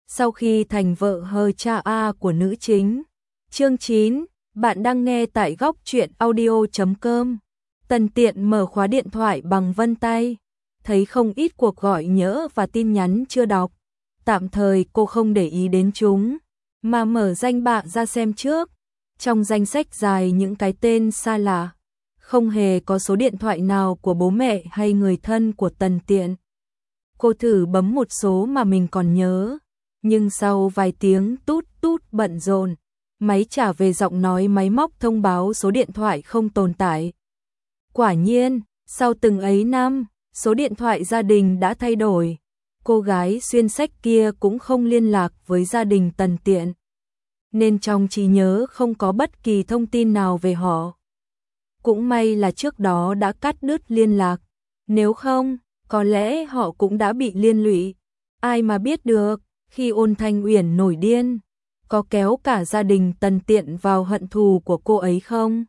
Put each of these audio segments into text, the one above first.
sau khi thành vợ hờ cha A của nữ chính. Chương 9, bạn đang nghe tại góc truyện audio.com. Tần Tiện mở khóa điện thoại bằng vân tay, thấy không ít cuộc gọi nhỡ và tin nhắn chưa đọc. Tạm thời cô không để ý đến chúng, mà mở danh bạ ra xem trước. Trong danh sách dài những cái tên xa lạ, không hề có số điện thoại nào của bố mẹ hay người thân của Tần Tiện. Cô thử bấm một số mà mình còn nhớ, nhưng sau vài tiếng tút tút bận rộn, máy trả về giọng nói máy móc thông báo số điện thoại không tồn tại. Quả nhiên, sau từng ấy năm, số điện thoại gia đình đã thay đổi. Cô gái xuyên sách kia cũng không liên lạc với gia đình Tần Tiện, nên trong trí nhớ không có bất kỳ thông tin nào về họ. Cũng may là trước đó đã cắt đứt liên lạc, nếu không, có lẽ họ cũng đã bị liên lụy. Ai mà biết được, khi Ôn Thanh Uyển nổi điên, có kéo cả gia đình Tần Tiện vào hận thù của cô ấy không?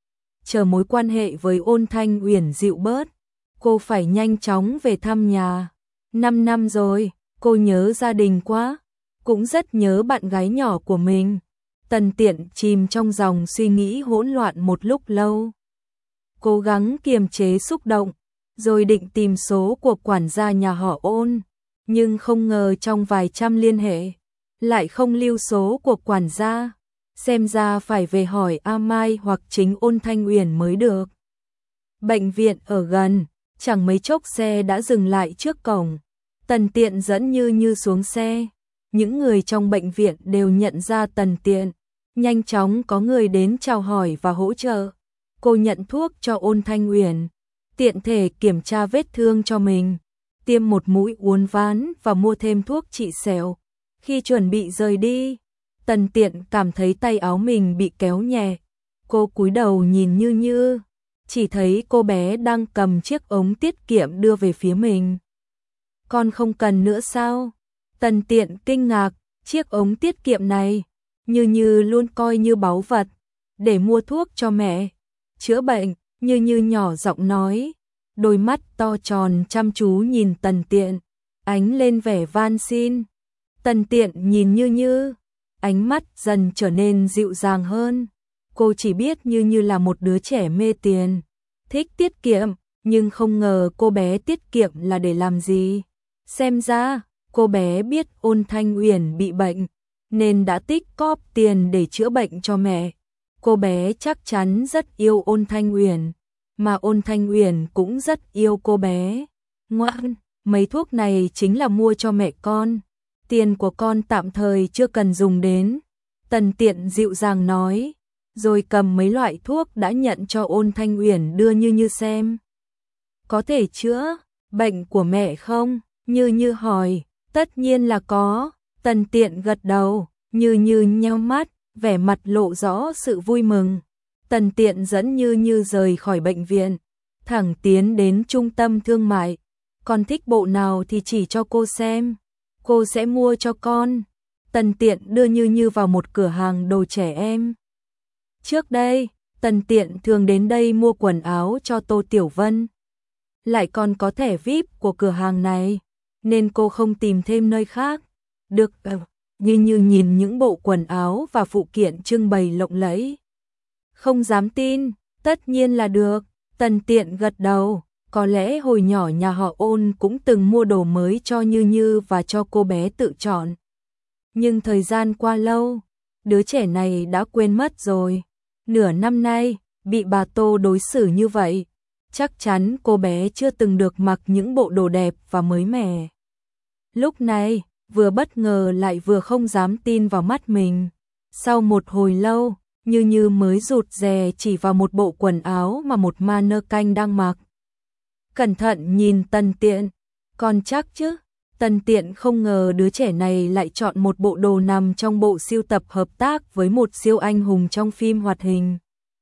Chờ mối quan hệ với Ôn Thanh Uyển dịu bớt, cô phải nhanh chóng về thăm nhà. 5 năm rồi, cô nhớ gia đình quá, cũng rất nhớ bạn gái nhỏ của mình. Tần Tiện chìm trong dòng suy nghĩ hỗn loạn một lúc lâu. Cố gắng kiềm chế xúc động, rồi định tìm số của quản gia nhà họ Ôn, nhưng không ngờ trong vài trăm liên hệ, lại không lưu số của quản gia. Xem ra phải về hỏi A Mai hoặc chính Ôn Thanh Uyển mới được. Bệnh viện ở gần, chẳng mấy chốc xe đã dừng lại trước cổng. Tần Tiện dẫn Như Như xuống xe. Những người trong bệnh viện đều nhận ra Tần Tiện. Nhanh chóng có người đến chào hỏi và hỗ trợ. Cô nhận thuốc cho Ôn Thanh Uyển, tiện thể kiểm tra vết thương cho mình, tiêm một mũi uốn ván và mua thêm thuốc trị sẹo. Khi chuẩn bị rời đi, Tần Tiện cảm thấy tay áo mình bị kéo nhẹ. Cô cúi đầu nhìn Như Như, chỉ thấy cô bé đang cầm chiếc ống tiết kiệm đưa về phía mình. Con không cần nữa sao? Tần Tiện kinh ngạc, chiếc ống tiết kiệm này, Như Như luôn coi như báu vật, để mua thuốc cho mẹ chữa bệnh. Như Như nhỏ giọng nói, đôi mắt to tròn chăm chú nhìn Tần Tiện, ánh lên vẻ van xin. Tần Tiện nhìn Như Như, ánh mắt dần trở nên dịu dàng hơn. Cô chỉ biết Như Như là một đứa trẻ mê tiền, thích tiết kiệm, nhưng không ngờ cô bé tiết kiệm là để làm gì. Xem ra, cô bé biết Ôn Thanh Uyển bị bệnh, nên đã tích cóp tiền để chữa bệnh cho mẹ. Cô bé chắc chắn rất yêu Ôn Thanh Uyển, mà Ôn Thanh Uyển cũng rất yêu cô bé. Ngoan, mấy thuốc này chính là mua cho mẹ con. Tiền của con tạm thời chưa cần dùng đến. Tần Tiện dịu dàng nói, rồi cầm mấy loại thuốc đã nhận cho Ôn Thanh Uyển đưa Như Như xem. Có thể chữa bệnh của mẹ không? Như Như hỏi. Tất nhiên là có. Tần Tiện gật đầu. Như Như nheo mắt, vẻ mặt lộ rõ sự vui mừng. Tần Tiện dẫn Như Như rời khỏi bệnh viện, thẳng tiến đến trung tâm thương mại. Con thích bộ nào thì chỉ cho cô xem, cô sẽ mua cho con. Tần Tiện đưa Như Như vào một cửa hàng đồ trẻ em. Trước đây, Tần Tiện thường đến đây mua quần áo cho Tô Tiểu Vân. Lại còn có thẻ VIP của cửa hàng này, nên cô không tìm thêm nơi khác. Được, Như Như nhìn những bộ quần áo và phụ kiện trưng bày lộng lẫy. Không dám tin, tất nhiên là được. Tần Tiện gật đầu, có lẽ hồi nhỏ nhà họ Ôn cũng từng mua đồ mới cho Như Như và cho cô bé tự chọn. Nhưng thời gian qua lâu, đứa trẻ này đã quên mất rồi. Nửa năm nay, bị bà Tô đối xử như vậy, chắc chắn cô bé chưa từng được mặc những bộ đồ đẹp và mới mẻ. Lúc này, vừa bất ngờ lại vừa không dám tin vào mắt mình. Sau một hồi lâu, Như Như mới rụt rè chỉ vào một bộ quần áo mà một mannequin đang mặc. Cẩn thận nhìn Tần Tiện, con chắc chứ? Tần Tiện không ngờ đứa trẻ này lại chọn một bộ đồ nằm trong bộ sưu tập hợp tác với một siêu anh hùng trong phim hoạt hình.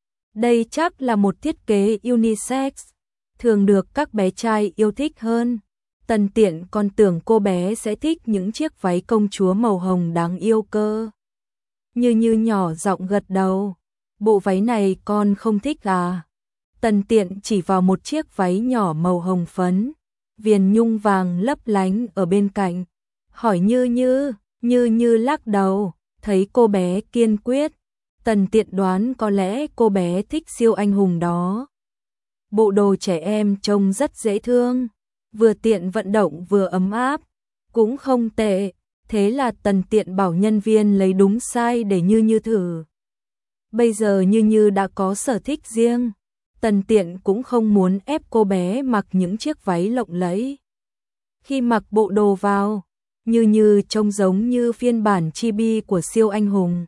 Đây chắc là một thiết kế unisex, thường được các bé trai yêu thích hơn. Tần Tiện còn tưởng cô bé sẽ thích những chiếc váy công chúa màu hồng đáng yêu cơ. Như Như nhỏ giọng gật đầu, bộ váy này con không thích à? Tần Tiện chỉ vào một chiếc váy nhỏ màu hồng phấn, viền nhung vàng lấp lánh ở bên cạnh, hỏi Như Như, Như Như lắc đầu, thấy cô bé kiên quyết, Tần Tiện đoán có lẽ cô bé thích siêu anh hùng đó. Bộ đồ trẻ em trông rất dễ thương, vừa tiện vận động vừa ấm áp, cũng không tệ, thế là Tần Tiện bảo nhân viên lấy đúng size để Như Như thử. Bây giờ Như Như đã có sở thích riêng, Tần Tiện cũng không muốn ép cô bé mặc những chiếc váy lộng lẫy. Khi mặc bộ đồ vào, Như Như trông giống như phiên bản chibi của siêu anh hùng.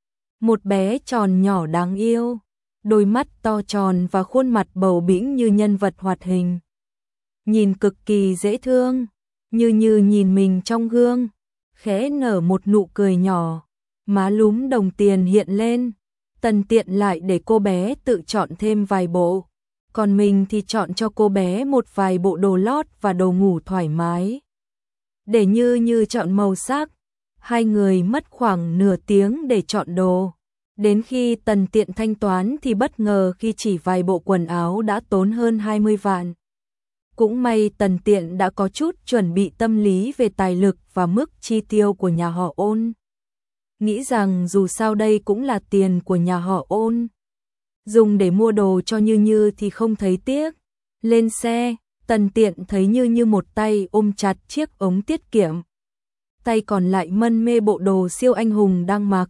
Một bé tròn nhỏ đáng yêu, đôi mắt to tròn và khuôn mặt bầu bĩnh như nhân vật hoạt hình. Nhìn cực kỳ dễ thương, Như Như nhìn mình trong gương, khẽ nở một nụ cười nhỏ, má lúm đồng tiền hiện lên. Tần Tiện lại để cô bé tự chọn thêm vài bộ, còn mình thì chọn cho cô bé một vài bộ đồ lót và đồ ngủ thoải mái. Để Như Như chọn màu sắc, hai người mất khoảng nửa tiếng để chọn đồ. Đến khi Tần Tiện thanh toán thì bất ngờ khi chỉ vài bộ quần áo đã tốn hơn 20 vạn. Cũng may Tần Tiện đã có chút chuẩn bị tâm lý về tài lực và mức chi tiêu của nhà họ Ôn. Nghĩ rằng dù sao đây cũng là tiền của nhà họ Ôn, dùng để mua đồ cho Như Như thì không thấy tiếc. Lên xe, Tần Tiện thấy Như Như một tay ôm chặt chiếc ống tiết kiệm, tay còn lại mân mê bộ đồ siêu anh hùng đang mặc.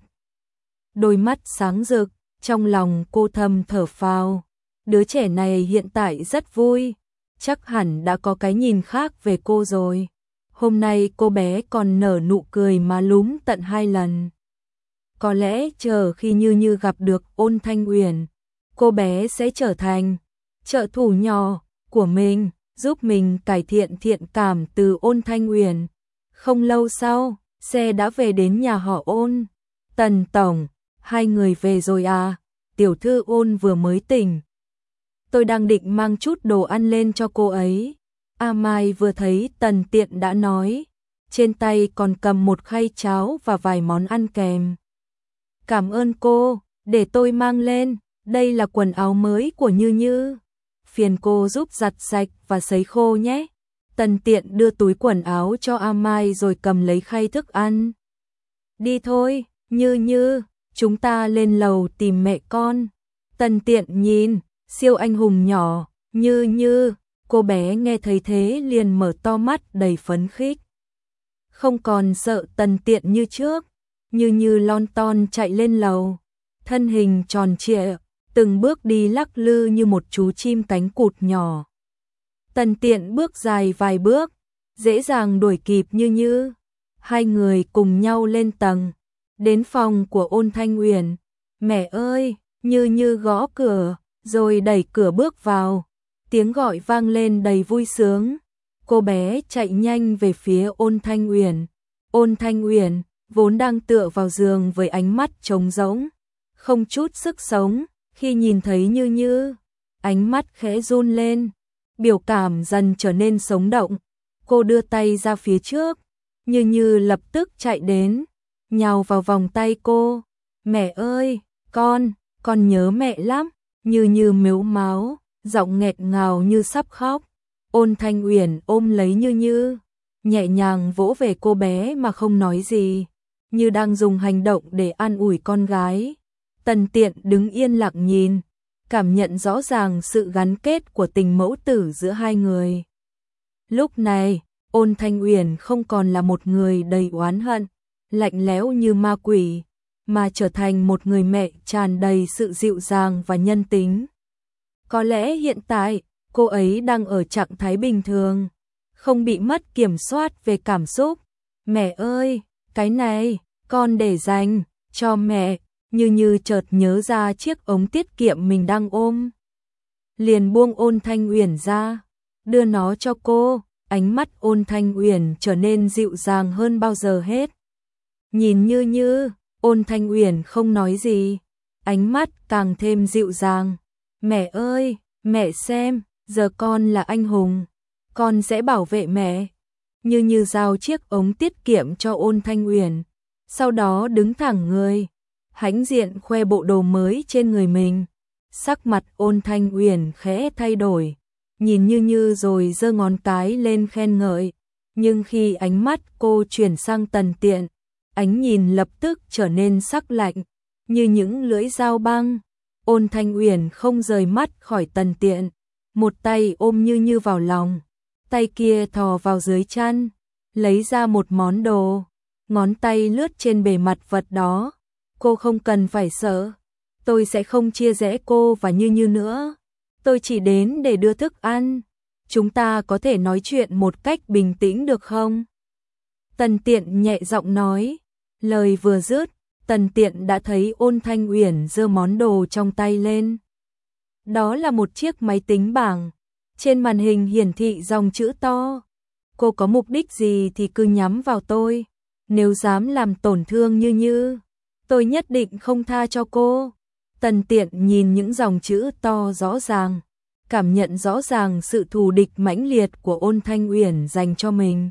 Đôi mắt sáng rực, trong lòng cô thầm thở phào. Đứa trẻ này hiện tại rất vui, chắc hẳn đã có cái nhìn khác về cô rồi. Hôm nay cô bé còn nở nụ cười má lúm tận 2 lần. Có lẽ chờ khi Như Như gặp được Ôn Thanh Uyển, cô bé sẽ trở thành trợ thủ nhỏ của mình, giúp mình cải thiện thiện cảm từ Ôn Thanh Uyển. Không lâu sau, xe đã về đến nhà họ Ôn. Tần tổng, hai người về rồi à? Tiểu thư Ôn vừa mới tỉnh. Tôi đang định mang chút đồ ăn lên cho cô ấy. A Mai vừa thấy Tần Tiện đã nói, trên tay còn cầm một khay cháo và vài món ăn kèm. Cảm ơn cô, để tôi mang lên, đây là quần áo mới của Như Như. Phiền cô giúp giặt sạch và sấy khô nhé. Tần Tiện đưa túi quần áo cho A Mai rồi cầm lấy khay thức ăn. Đi thôi, Như Như, chúng ta lên lầu tìm mẹ con. Tần Tiện nhìn, siêu anh hùng nhỏ, Như Như, cô bé nghe thấy thế liền mở to mắt đầy phấn khích. Không còn sợ Tần Tiện như trước, Như Như lon ton chạy lên lầu, thân hình tròn trịa, từng bước đi lắc lư như một chú chim cánh cụt nhỏ. Tần Tiện bước dài vài bước, dễ dàng đuổi kịp Như Như. Hai người cùng nhau lên tầng, đến phòng của Ôn Thanh Uyển. Mẹ ơi, Như Như gõ cửa, rồi đẩy cửa bước vào. Tiếng gọi vang lên đầy vui sướng. Cô bé chạy nhanh về phía Ôn Thanh Uyển. Ôn Thanh Uyển vốn đang tựa vào giường với ánh mắt trống rỗng, không chút sức sống, khi nhìn thấy Như Như, ánh mắt khẽ run lên, biểu cảm dần trở nên sống động. Cô đưa tay ra phía trước, Như Như lập tức chạy đến, nhào vào vòng tay cô. Mẹ ơi, con nhớ mẹ lắm. Như Như mếu máo, giọng nghẹt ngào như sắp khóc. Ôn Thanh Uyển ôm lấy Như Như, nhẹ nhàng vỗ về cô bé mà không nói gì, như đang dùng hành động để an ủi con gái. Tần Tiện đứng yên lặng nhìn, cảm nhận rõ ràng sự gắn kết của tình mẫu tử giữa hai người. Lúc này, Ôn Thanh Uyển không còn là một người đầy oán hận, lạnh lẽo như ma quỷ, mà trở thành một người mẹ tràn đầy sự dịu dàng và nhân tính. Có lẽ hiện tại, cô ấy đang ở trạng thái bình thường, không bị mất kiểm soát về cảm xúc. Mẹ ơi, cái này, con để dành cho mẹ. Như Như chợt nhớ ra chiếc ống tiết kiệm mình đang ôm, liền buông Ôn Thanh Uyển ra, đưa nó cho cô. Ánh mắt Ôn Thanh Uyển trở nên dịu dàng hơn bao giờ hết. Nhìn Như Như, Ôn Thanh Uyển không nói gì, ánh mắt càng thêm dịu dàng. Mẹ ơi, mẹ xem, giờ con là anh hùng, con sẽ bảo vệ mẹ. Như Như giao chiếc ống tiết kiệm cho Ôn Thanh Uyển, sau đó đứng thẳng người, hãnh diện khoe bộ đồ mới trên người mình. Sắc mặt Ôn Thanh Uyển khẽ thay đổi, nhìn Như Như rồi giơ ngón cái lên khen ngợi. Nhưng khi ánh mắt cô chuyển sang Tần Tiện, ánh nhìn lập tức trở nên sắc lạnh, như những lưỡi dao băng. Ôn Thanh Uyển không rời mắt khỏi Tần Tiện, một tay ôm Như Như vào lòng, tay kia thò vào dưới chăn, lấy ra một món đồ, ngón tay lướt trên bề mặt vật đó. Cô không cần phải sợ, tôi sẽ không chia rẽ cô và Như Như nữa. Tôi chỉ đến để đưa thức ăn, chúng ta có thể nói chuyện một cách bình tĩnh được không? Tần Tiện nhẹ giọng nói, lời vừa dứt, Tần Tiện đã thấy Ôn Thanh Uyển giơ món đồ trong tay lên. Đó là một chiếc máy tính bảng, trên màn hình hiển thị dòng chữ to. Cô có mục đích gì thì cứ nhắm vào tôi, nếu dám làm tổn thương Như Như, tôi nhất định không tha cho cô. Tần Tiện nhìn những dòng chữ to rõ ràng, cảm nhận rõ ràng sự thù địch mãnh liệt của Ôn Thanh Uyển dành cho mình.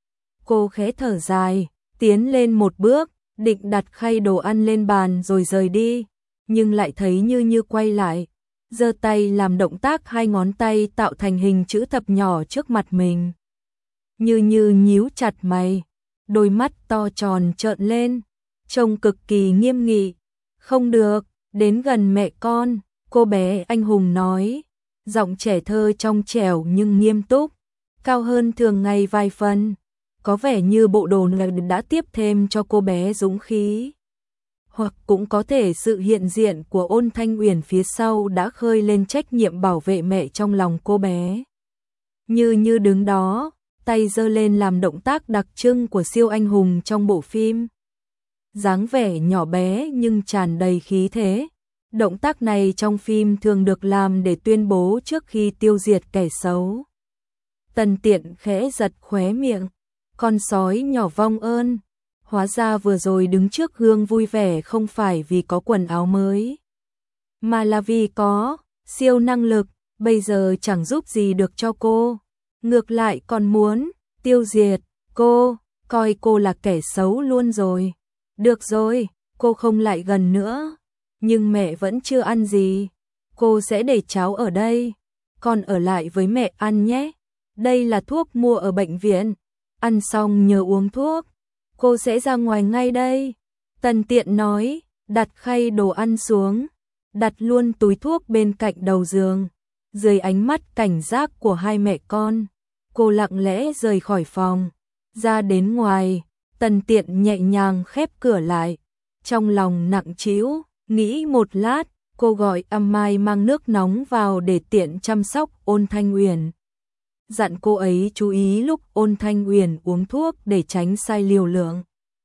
Cô khẽ thở dài, tiến lên một bước, định đặt khay đồ ăn lên bàn rồi rời đi, nhưng lại thấy Như Như quay lại, giơ tay làm động tác hai ngón tay tạo thành hình chữ thập nhỏ trước mặt mình. Như Như nhíu chặt mày, đôi mắt to tròn trợn lên, trông cực kỳ nghiêm nghị. Không được, đến gần mẹ con, cô bé anh hùng nói, giọng trẻ thơ trong trẻo nhưng nghiêm túc, cao hơn thường ngày vài phần. Có vẻ như bộ đồ này đã tiếp thêm cho cô bé dũng khí. Hoặc cũng có thể sự hiện diện của Ôn Thanh Uyển phía sau đã khơi lên trách nhiệm bảo vệ mẹ trong lòng cô bé. Như Như đứng đó, tay giơ lên làm động tác đặc trưng của siêu anh hùng trong bộ phim. Dáng vẻ nhỏ bé nhưng tràn đầy khí thế. Động tác này trong phim thường được làm để tuyên bố trước khi tiêu diệt kẻ xấu. Tần Tiện khẽ giật khóe miệng. Con sói nhỏ vong ơn, hóa ra vừa rồi đứng trước gương vui vẻ không phải vì có quần áo mới, mà là vì có siêu năng lực, bây giờ chẳng giúp gì được cho cô, ngược lại còn muốn tiêu diệt cô, coi cô là kẻ xấu luôn rồi. Được rồi, cô không lại gần nữa, nhưng mẹ vẫn chưa ăn gì, cô sẽ để cháu ở đây, con ở lại với mẹ ăn nhé, đây là thuốc mua ở bệnh viện. Ăn xong nhớ uống thuốc, cô sẽ ra ngoài ngay đây. Tần Tiện nói, đặt khay đồ ăn xuống, đặt luôn túi thuốc bên cạnh đầu giường. Dưới ánh mắt cảnh giác của hai mẹ con, cô lặng lẽ rời khỏi phòng. Ra đến ngoài, Tần Tiện nhẹ nhàng khép cửa lại. Trong lòng nặng trĩu, nghĩ một lát, cô gọi Mai mang nước nóng vào để tiện chăm sóc Ôn Thanh Uyển. Dặn cô ấy chú ý lúc Ôn Thanh Uyển uống thuốc để tránh sai liều lượng.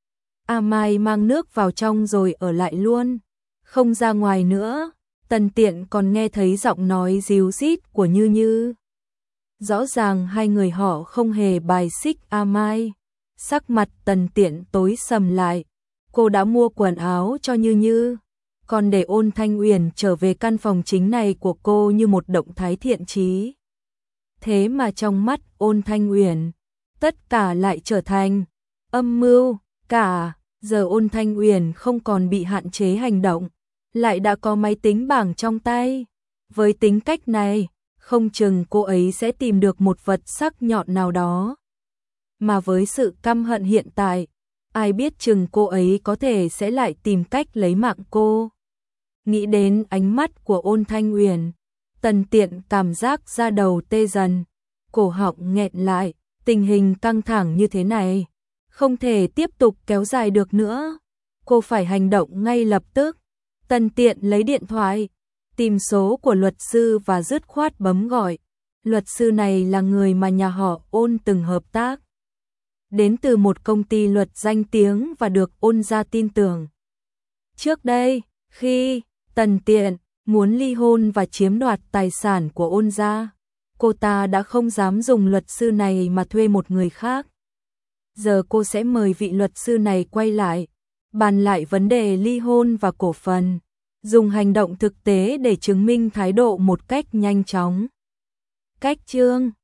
Mai mang nước vào trong rồi ở lại luôn, không ra ngoài nữa. Tần Tiện còn nghe thấy giọng nói ríu rít của Như Như. Rõ ràng hai người họ không hề bài xích Mai. Sắc mặt Tần Tiện tối sầm lại. Cô đã mua quần áo cho Như Như, còn để Ôn Thanh Uyển trở về căn phòng chính này của cô như một động thái thiện chí. Thế mà trong mắt Ôn Thanh Uyển, tất cả lại trở thành âm mưu. Cả giờ Ôn Thanh Uyển không còn bị hạn chế hành động, lại đã có máy tính bảng trong tay. Với tính cách này, không chừng cô ấy sẽ tìm được một vật sắc nhọn nào đó. Mà với sự căm hận hiện tại, ai biết chừng cô ấy có thể sẽ lại tìm cách lấy mạng cô. Nghĩ đến ánh mắt của Ôn Thanh Uyển, Tần Tiện cảm giác da đầu tê dần, cổ họng nghẹn lại, tình hình căng thẳng như thế này, không thể tiếp tục kéo dài được nữa. Cô phải hành động ngay lập tức. Tần Tiện lấy điện thoại, tìm số của luật sư và dứt khoát bấm gọi. Luật sư này là người mà nhà họ Ôn từng hợp tác. Đến từ một công ty luật danh tiếng và được Ôn gia tin tưởng. Trước đây, khi Tần Tiện muốn ly hôn và chiếm đoạt tài sản của Ôn gia, cô ta đã không dám dùng luật sư này mà thuê một người khác. Giờ cô sẽ mời vị luật sư này quay lại, bàn lại vấn đề ly hôn và cổ phần, dùng hành động thực tế để chứng minh thái độ một cách nhanh chóng. Cách chương